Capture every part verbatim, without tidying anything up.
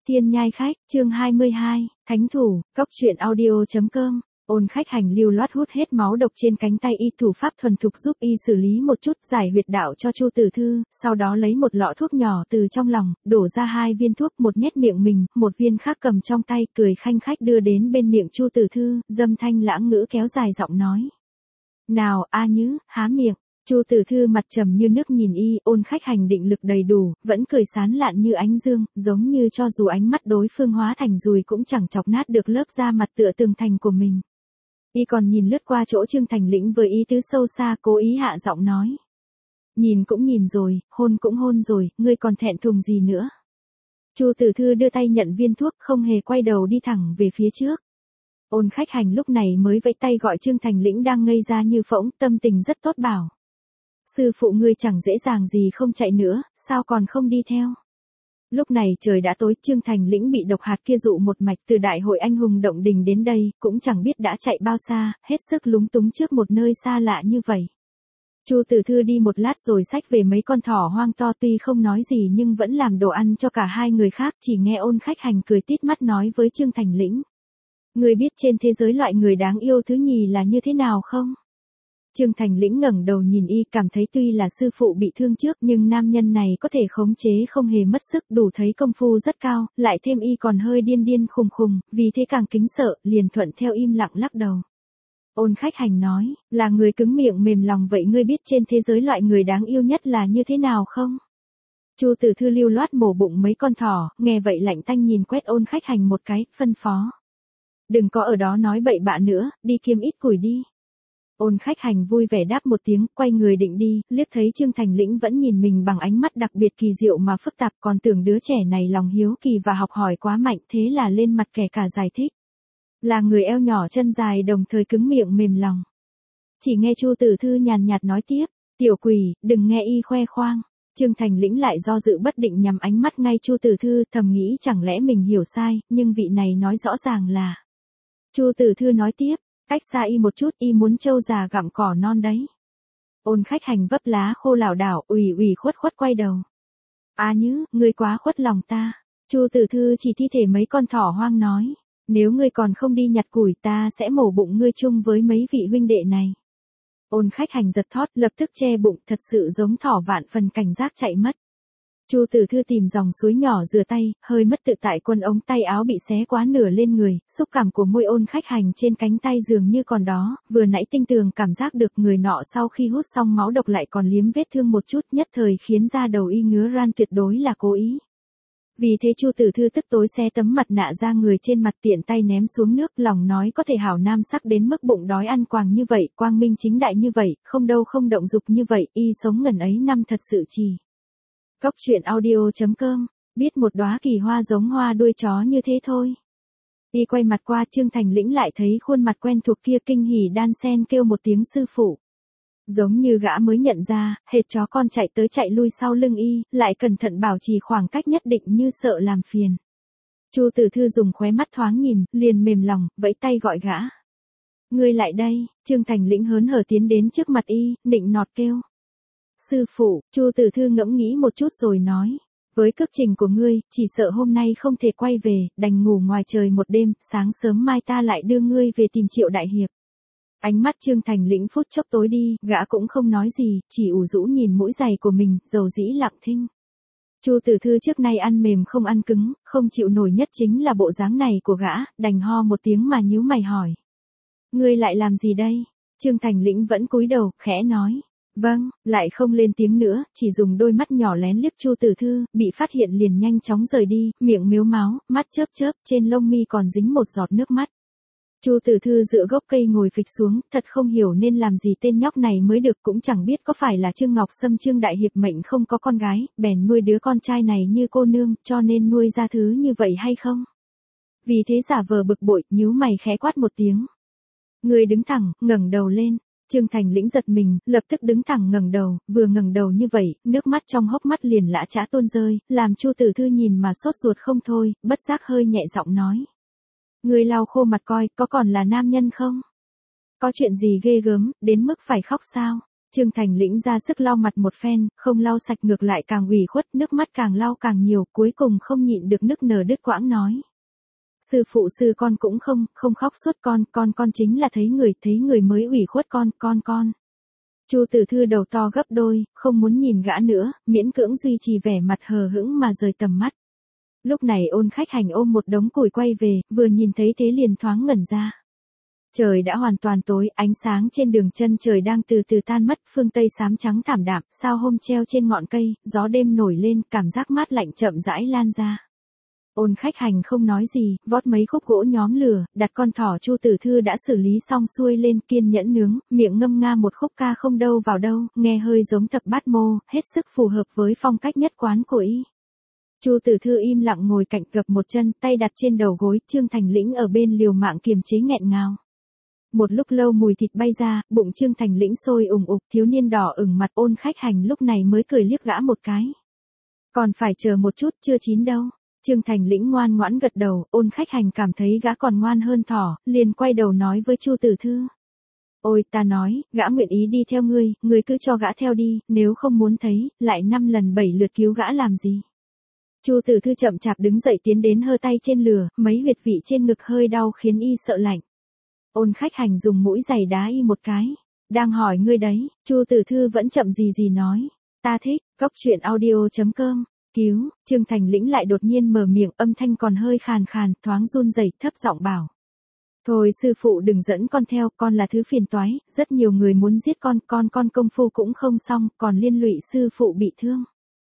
Thiên nhai khách, chương hai mươi hai, Thánh thủ, cốc truyện audio.com. Ôn khách hành lưu loát hút hết máu độc trên cánh tay y, thủ pháp thuần thục giúp y xử lý một chút, giải huyệt đạo cho Chu Tử Thư, sau đó lấy một lọ thuốc nhỏ từ trong lòng, đổ ra hai viên thuốc, một nhét miệng mình, một viên khác cầm trong tay, cười khanh khách đưa đến bên miệng Chu Tử Thư, dâm thanh lãng ngữ kéo dài giọng nói. Nào, A Nhứ, há miệng. Chu Tử Thư mặt trầm như nước nhìn y, Ôn khách hành định lực đầy đủ, vẫn cười sán lạn như ánh dương, giống như cho dù ánh mắt đối phương hóa thành dùi cũng chẳng chọc nát được lớp da mặt tựa tường thành của mình. Y còn nhìn lướt qua chỗ Trương Thành Lĩnh với ý tứ sâu xa, cố ý hạ giọng nói. Nhìn cũng nhìn rồi, hôn cũng hôn rồi, ngươi còn thẹn thùng gì nữa. Chu Tử Thư đưa tay nhận viên thuốc, không hề quay đầu đi thẳng về phía trước. Ôn khách hành lúc này mới vẫy tay gọi Trương Thành Lĩnh đang ngây ra như phỗng, tâm tình rất tốt bảo. Sư phụ ngươi chẳng dễ dàng gì không chạy nữa, sao còn không đi theo. Lúc này trời đã tối, Trương Thành Lĩnh bị độc hạt kia dụ một mạch từ đại hội anh hùng động đình đến đây, cũng chẳng biết đã chạy bao xa, hết sức lúng túng trước một nơi xa lạ như vậy. Chu Tử Thư đi một lát rồi xách về mấy con thỏ hoang to, tuy không nói gì nhưng vẫn làm đồ ăn cho cả hai người khác, chỉ nghe Ôn khách hành cười tít mắt nói với Trương Thành Lĩnh. Ngươi biết trên thế giới loại người đáng yêu thứ nhì là như thế nào không? Trương Thành Lĩnh ngẩng đầu nhìn y, cảm thấy tuy là sư phụ bị thương trước nhưng nam nhân này có thể khống chế không hề mất sức, đủ thấy công phu rất cao, lại thêm y còn hơi điên điên khùng khùng, vì thế càng kính sợ, liền thuận theo im lặng lắc đầu. Ôn khách hành nói, là người cứng miệng mềm lòng, vậy ngươi biết trên thế giới loại người đáng yêu nhất là như thế nào không? Chu Tử Thư lưu loát mổ bụng mấy con thỏ, nghe vậy lạnh tanh nhìn quét Ôn khách hành một cái, phân phó. Đừng có ở đó nói bậy bạ nữa, đi kiếm ít củi đi. Ôn khách hành vui vẻ đáp một tiếng, quay người định đi, liếc thấy Trương Thành Lĩnh vẫn nhìn mình bằng ánh mắt đặc biệt kỳ diệu mà phức tạp, còn tưởng đứa trẻ này lòng hiếu kỳ và học hỏi quá mạnh, thế là lên mặt kẻ cả giải thích. Là người eo nhỏ chân dài đồng thời cứng miệng mềm lòng. Chỉ nghe Chu Tử Thư nhàn nhạt nói tiếp, tiểu quỷ, đừng nghe y khoe khoang. Trương Thành Lĩnh lại do dự bất định nhằm ánh mắt ngay Chu Tử Thư, thầm nghĩ chẳng lẽ mình hiểu sai, nhưng vị này nói rõ ràng là. Chu Tử Thư nói tiếp. Cách xa y một chút, y muốn trâu già gặm cỏ non đấy. Ôn khách hành vấp lá khô lảo đảo, ủy ủy khuất khuất quay đầu. A Nhứ, ngươi quá khuất lòng ta. Chu Tử Thư chỉ thi thể mấy con thỏ hoang nói. Nếu ngươi còn không đi nhặt củi ta sẽ mổ bụng ngươi chung với mấy vị huynh đệ này. Ôn khách hành giật thót, lập tức che bụng, thật sự giống thỏ vạn phần cảnh giác chạy mất. Chu Tử Thư tìm dòng suối nhỏ rửa tay, hơi mất tự tại, quần ống tay áo bị xé quá nửa lên người, xúc cảm của môi Ôn khách hành trên cánh tay dường như còn đó, vừa nãy tinh tường cảm giác được người nọ sau khi hút xong máu độc lại còn liếm vết thương một chút, nhất thời khiến da đầu y ngứa ran, tuyệt đối là cố ý. Vì thế Chu Tử Thư tức tối xé tấm mặt nạ ra người trên mặt, tiện tay ném xuống nước, lòng nói có thể hảo nam sắc đến mức bụng đói ăn quàng như vậy, quang minh chính đại như vậy, không đâu không động dục như vậy, y sống ngần ấy năm thật sự chỉ. Cốc truyện audio.com, biết một đóa kỳ hoa giống hoa đuôi chó như thế thôi. Y quay mặt qua, Trương Thành Lĩnh lại thấy khuôn mặt quen thuộc kia, kinh hỉ đan sen kêu một tiếng sư phụ. Giống như gã mới nhận ra, hệt chó con chạy tới chạy lui sau lưng y, lại cẩn thận bảo trì khoảng cách nhất định như sợ làm phiền. Chu Tử Thư dùng khóe mắt thoáng nhìn, liền mềm lòng, vẫy tay gọi gã. Ngươi lại đây. Trương Thành Lĩnh hớn hở tiến đến trước mặt y, nịnh nọt kêu. Sư phụ. Chu Tử Thư ngẫm nghĩ một chút rồi nói. Với cước trình của ngươi, chỉ sợ hôm nay không thể quay về, đành ngủ ngoài trời một đêm, sáng sớm mai ta lại đưa ngươi về tìm Triệu đại hiệp. Ánh mắt Trương Thành Lĩnh phút chốc tối đi, gã cũng không nói gì, chỉ ủ rũ nhìn mũi giày của mình, dầu dĩ lặng thinh. Chu Tử Thư trước nay ăn mềm không ăn cứng, không chịu nổi nhất chính là bộ dáng này của gã, đành ho một tiếng mà nhíu mày hỏi. Ngươi lại làm gì đây? Trương Thành Lĩnh vẫn cúi đầu, khẽ nói. Vâng, lại không lên tiếng nữa, chỉ dùng đôi mắt nhỏ lén liếc Chu Tử Thư, bị phát hiện liền nhanh chóng rời đi, miệng mếu máo, mắt chớp chớp, trên lông mi còn dính một giọt nước mắt. Chu Tử Thư dựa gốc cây ngồi phịch xuống, thật không hiểu nên làm gì tên nhóc này mới được, cũng chẳng biết có phải là Trương Ngọc Sâm Trương đại hiệp mệnh không có con gái, bèn nuôi đứa con trai này như cô nương, cho nên nuôi ra thứ như vậy hay không? Vì thế giả vờ bực bội, nhíu mày khẽ quát một tiếng. Người đứng thẳng, ngẩng đầu lên. Trương Thành Lĩnh giật mình, lập tức đứng thẳng ngẩng đầu, vừa ngẩng đầu như vậy, nước mắt trong hốc mắt liền lã chã tuôn rơi, làm Chu Tử Thư nhìn mà sốt ruột không thôi, bất giác hơi nhẹ giọng nói. Người lau khô mặt coi, có còn là nam nhân không? Có chuyện gì ghê gớm, đến mức phải khóc sao? Trương Thành Lĩnh ra sức lau mặt một phen, không lau sạch ngược lại càng ủy khuất, nước mắt càng lau càng nhiều, cuối cùng không nhịn được nức nở đứt quãng nói. Sư phụ sư con cũng không, không khóc suốt con, con con chính là thấy người, thấy người mới ủy khuất con, con con. Chu Tử Thư đầu to gấp đôi, không muốn nhìn gã nữa, miễn cưỡng duy trì vẻ mặt hờ hững mà rời tầm mắt. Lúc này Ôn Khách Hành ôm một đống củi quay về, vừa nhìn thấy thế liền thoáng ngẩn ra. Trời đã hoàn toàn tối, ánh sáng trên đường chân trời đang từ từ tan mất, phương Tây xám trắng thảm đạm, sao hôm treo trên ngọn cây, gió đêm nổi lên, cảm giác mát lạnh chậm rãi lan ra. Ôn Khách Hành không nói gì, vót mấy khúc gỗ nhóm lửa, đặt con thỏ Chu Tử Thư đã xử lý xong xuôi lên, kiên nhẫn nướng, miệng ngâm nga một khúc ca không đâu vào đâu, nghe hơi giống thập bát mô, hết sức phù hợp với phong cách nhất quán của y. Chu Tử Thư im lặng ngồi cạnh gập một chân, tay đặt trên đầu gối, Trương Thành Lĩnh ở bên liều mạng kiềm chế nghẹn ngào. Một lúc lâu mùi thịt bay ra, bụng Trương Thành Lĩnh sôi ủng ục, thiếu niên đỏ ửng mặt. Ôn Khách Hành lúc này mới cười liếc gã một cái. Còn phải chờ một chút, chưa chín đâu. Trương Thành Lĩnh ngoan ngoãn gật đầu, Ôn Khách Hành cảm thấy gã còn ngoan hơn thỏ, liền quay đầu nói với Chu Tử Thư. Ôi ta nói, gã nguyện ý đi theo ngươi, ngươi cứ cho gã theo đi, nếu không muốn thấy, lại năm lần bảy lượt cứu gã làm gì. Chu Tử Thư chậm chạp đứng dậy tiến đến hơ tay trên lửa, mấy huyệt vị trên ngực hơi đau khiến y sợ lạnh. Ôn Khách Hành dùng mũi giày đá y một cái. Đang hỏi ngươi đấy, Chu Tử Thư vẫn chậm gì gì nói. Ta thích, cốc truyện audio chấm com. Cứu, Trương Thành Lĩnh lại đột nhiên mở miệng, âm thanh còn hơi khàn khàn, thoáng run rẩy, thấp giọng bảo. Thôi sư phụ đừng dẫn con theo, con là thứ phiền toái, rất nhiều người muốn giết con, con con công phu cũng không xong, còn liên lụy sư phụ bị thương.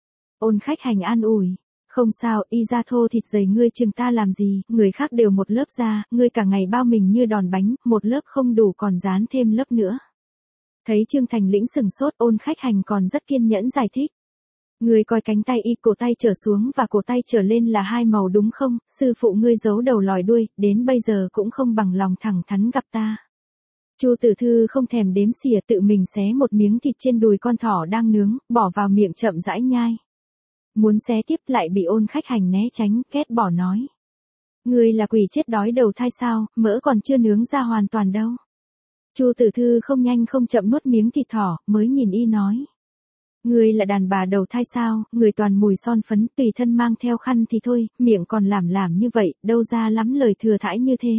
Ôn Khách Hành an ủi. Không sao, y ra thô thịt dày ngươi chừng ta làm gì, người khác đều một lớp da, ngươi cả ngày bao mình như đòn bánh, một lớp không đủ còn dán thêm lớp nữa. Thấy Trương Thành Lĩnh sừng sốt, Ôn Khách Hành còn rất kiên nhẫn giải thích. Ngươi coi cánh tay y, cổ tay trở xuống và cổ tay trở lên là hai màu đúng không, sư phụ ngươi giấu đầu lòi đuôi, đến bây giờ cũng không bằng lòng thẳng thắn gặp ta. Chu Tử Thư không thèm đếm xỉa, tự mình xé một miếng thịt trên đùi con thỏ đang nướng, bỏ vào miệng chậm rãi nhai. Muốn xé tiếp lại bị Ôn Khách Hành né tránh, ghét bỏ nói. Ngươi là quỷ chết đói đầu thai sao, mỡ còn chưa nướng ra hoàn toàn đâu. Chu Tử Thư không nhanh không chậm nuốt miếng thịt thỏ, mới nhìn y nói. Ngươi là đàn bà đầu thai sao, người toàn mùi son phấn, tùy thân mang theo khăn thì thôi, miệng còn làm làm như vậy, đâu ra lắm lời thừa thãi như thế.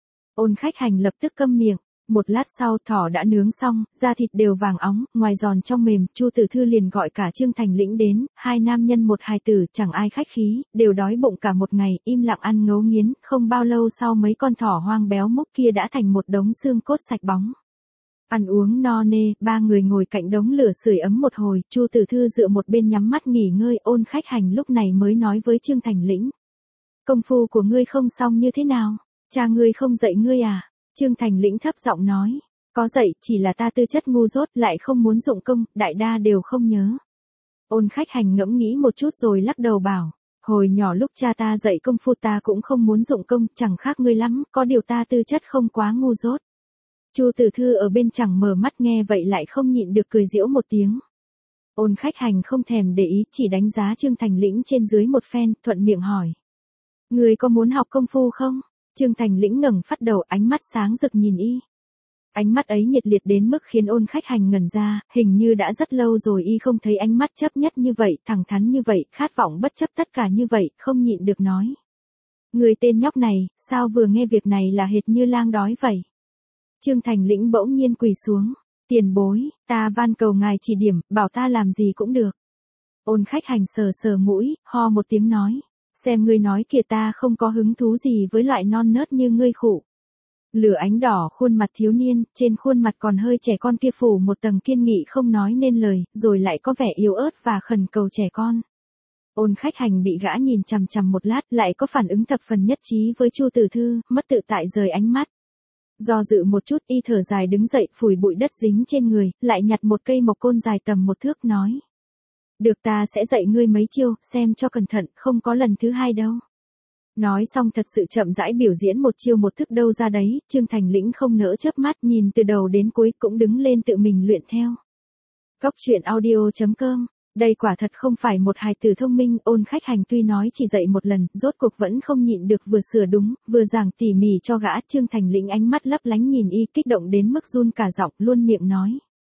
Ôn Khách Hành lập tức câm miệng. Một lát sau thỏ đã nướng xong, da thịt đều vàng óng, ngoài giòn trong mềm, Chu Tử Thư liền gọi cả Trương Thành Lĩnh đến, hai nam nhân một hài tử, chẳng ai khách khí, đều đói bụng cả một ngày, im lặng ăn ngấu nghiến, không bao lâu sau mấy con thỏ hoang béo mốc kia đã thành một đống xương cốt sạch bóng. Ăn uống no nê, ba người ngồi cạnh đống lửa sưởi ấm một hồi, Chu Tử Thư dựa một bên nhắm mắt nghỉ ngơi. Ôn Khách Hành lúc này mới nói với Trương Thành Lĩnh. Công phu của ngươi không xong như thế nào? Cha ngươi không dạy ngươi à? Trương Thành Lĩnh thấp giọng nói, có dạy, chỉ là ta tư chất ngu dốt, lại không muốn dụng công, đại đa đều không nhớ. Ôn Khách Hành ngẫm nghĩ một chút rồi lắc đầu bảo, hồi nhỏ lúc cha ta dạy công phu ta cũng không muốn dụng công, chẳng khác ngươi lắm, có điều ta tư chất không quá ngu dốt. Chu Tử Thư ở bên chẳng mở mắt nghe vậy lại không nhịn được cười giễu một tiếng. Ôn Khách Hành không thèm để ý, chỉ đánh giá Trương Thành Lĩnh trên dưới một phen, thuận miệng hỏi. Ngươi có muốn học công phu không? Trương Thành Lĩnh ngẩng phát đầu, ánh mắt sáng rực nhìn y. Ánh mắt ấy nhiệt liệt đến mức khiến Ôn Khách Hành ngẩn ra, hình như đã rất lâu rồi y không thấy ánh mắt chấp nhất như vậy, thẳng thắn như vậy, khát vọng bất chấp tất cả như vậy, không nhịn được nói. Người tên nhóc này, sao vừa nghe việc này là hệt như lang đói vậy? Trương Thành Lĩnh bỗng nhiên quỳ xuống. Tiền bối, ta van cầu ngài chỉ điểm, bảo ta làm gì cũng được. Ôn Khách Hành sờ sờ mũi, ho một tiếng nói. Xem ngươi nói kìa, ta không có hứng thú gì với loại non nớt như ngươi khụ. Lửa ánh đỏ khuôn mặt thiếu niên, trên khuôn mặt còn hơi trẻ con kia phủ một tầng kiên nghị không nói nên lời, rồi lại có vẻ yếu ớt và khẩn cầu trẻ con. Ôn Khách Hành bị gã nhìn chằm chằm một lát, lại có phản ứng thập phần nhất trí với Chu Tử Thư, mất tự tại rời ánh mắt. Do dự một chút, y thở dài đứng dậy, phủi bụi đất dính trên người, lại nhặt một cây mộc côn dài tầm một thước nói. Được, ta sẽ dạy ngươi mấy chiêu, xem cho cẩn thận, không có lần thứ hai đâu. Nói xong thật sự chậm rãi biểu diễn một chiêu một thức đâu ra đấy, Trương Thành Lĩnh không nỡ chớp mắt, nhìn từ đầu đến cuối cũng đứng lên tự mình luyện theo. Cốc truyện audio chấm com. Đây quả thật không phải một hài tử thông minh. Ôn Khách Hành tuy nói chỉ dạy một lần, rốt cuộc vẫn không nhịn được vừa sửa đúng, vừa giảng tỉ mỉ cho gã. Trương Thành Lĩnh ánh mắt lấp lánh nhìn y, kích động đến mức run cả giọng, luôn miệng nói.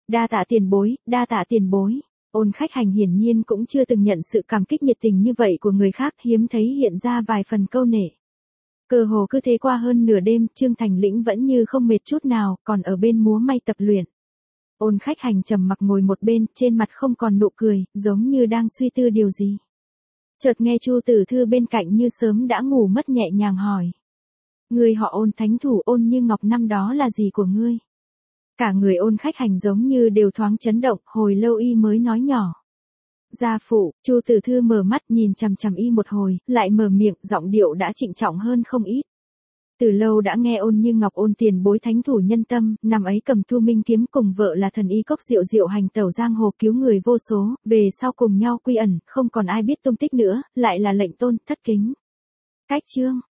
Đa tạ tiền bối, đa tạ tiền bối. Ôn khách hành hiển nhiên cũng chưa từng nhận sự cảm kích nhiệt tình như vậy của người khác, hiếm thấy hiện ra vài phần câu nể. Cơ hồ cứ thế qua hơn nửa đêm, Trương Thành Lĩnh vẫn như không mệt chút nào, còn ở bên múa may tập luyện. Ôn khách hành trầm mặc ngồi một bên, trên mặt không còn nụ cười, giống như đang suy tư điều gì. Chợt nghe Chu Tử Thư bên cạnh như sớm đã ngủ mất nhẹ nhàng hỏi. Người họ Ôn, thánh thủ Ôn Như Ngọc năm đó là gì của ngươi? Cả người Ôn khách hành giống như đều thoáng chấn động, hồi lâu y mới nói nhỏ. Gia phụ. Chu Tử Thư mở mắt nhìn chằm chằm y một hồi, lại mở miệng, giọng điệu đã trịnh trọng hơn không ít. Từ lâu đã nghe Ôn Như Ngọc Ôn tiền bối thánh thủ nhân tâm, năm ấy cầm Thu Minh kiếm cùng vợ là thần y Cốc Diệu Diệu hành tẩu giang hồ cứu người vô số, về sau cùng nhau quy ẩn, không còn ai biết tung tích nữa, lại là lệnh tôn thất kính. Cách chương.